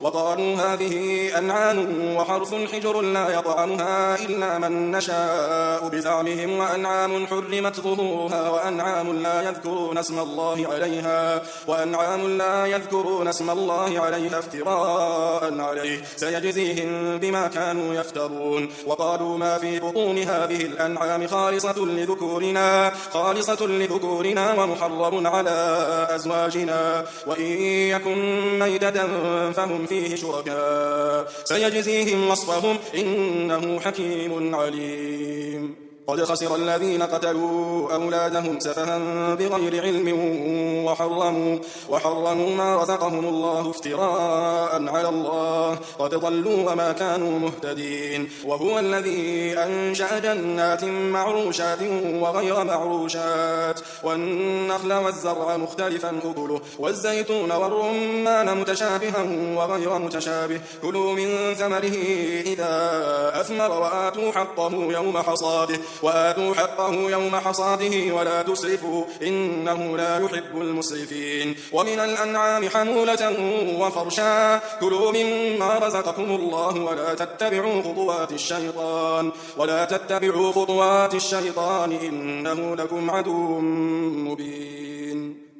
وقالوا هذه أنعام وحرث حجر لا يطعمها إلا من نشاء بزعمهم وأنعام حرمت ظهورها وأنعام لا يذكرون اسم الله عليها افتراء عليه سيجزيهم بما كانوا يفترون. وقالوا ما في بطون هذه الأنعام خالصة لذكورنا ومحرم على أزواجنا وإن يكن ميتة فهم فيه شركاء سيجزيهم وصفهم إنه حكيم عليم. قد خسر الذين قتلوا أولادهم سفها بغير علم وحرموا ما رزقهم الله افتراء على الله قد ضلوا وما كانوا مهتدين. وهو الذي أنشأ جنات معروشات وغير معروشات والنخل والزرع مختلفا أكله والزيتون والرمان متشابها وغير متشابه كلوا من ثمره إذا أثمر وآتوا حقه يوم حصاده ولا تسرفوا إنه لا يحب المسرفين. ومن الأنعام حمولة وفرشا كلوا مما رزقكم الله ولا تتبعوا خطوات الشيطان إنه لكم عدو مبين.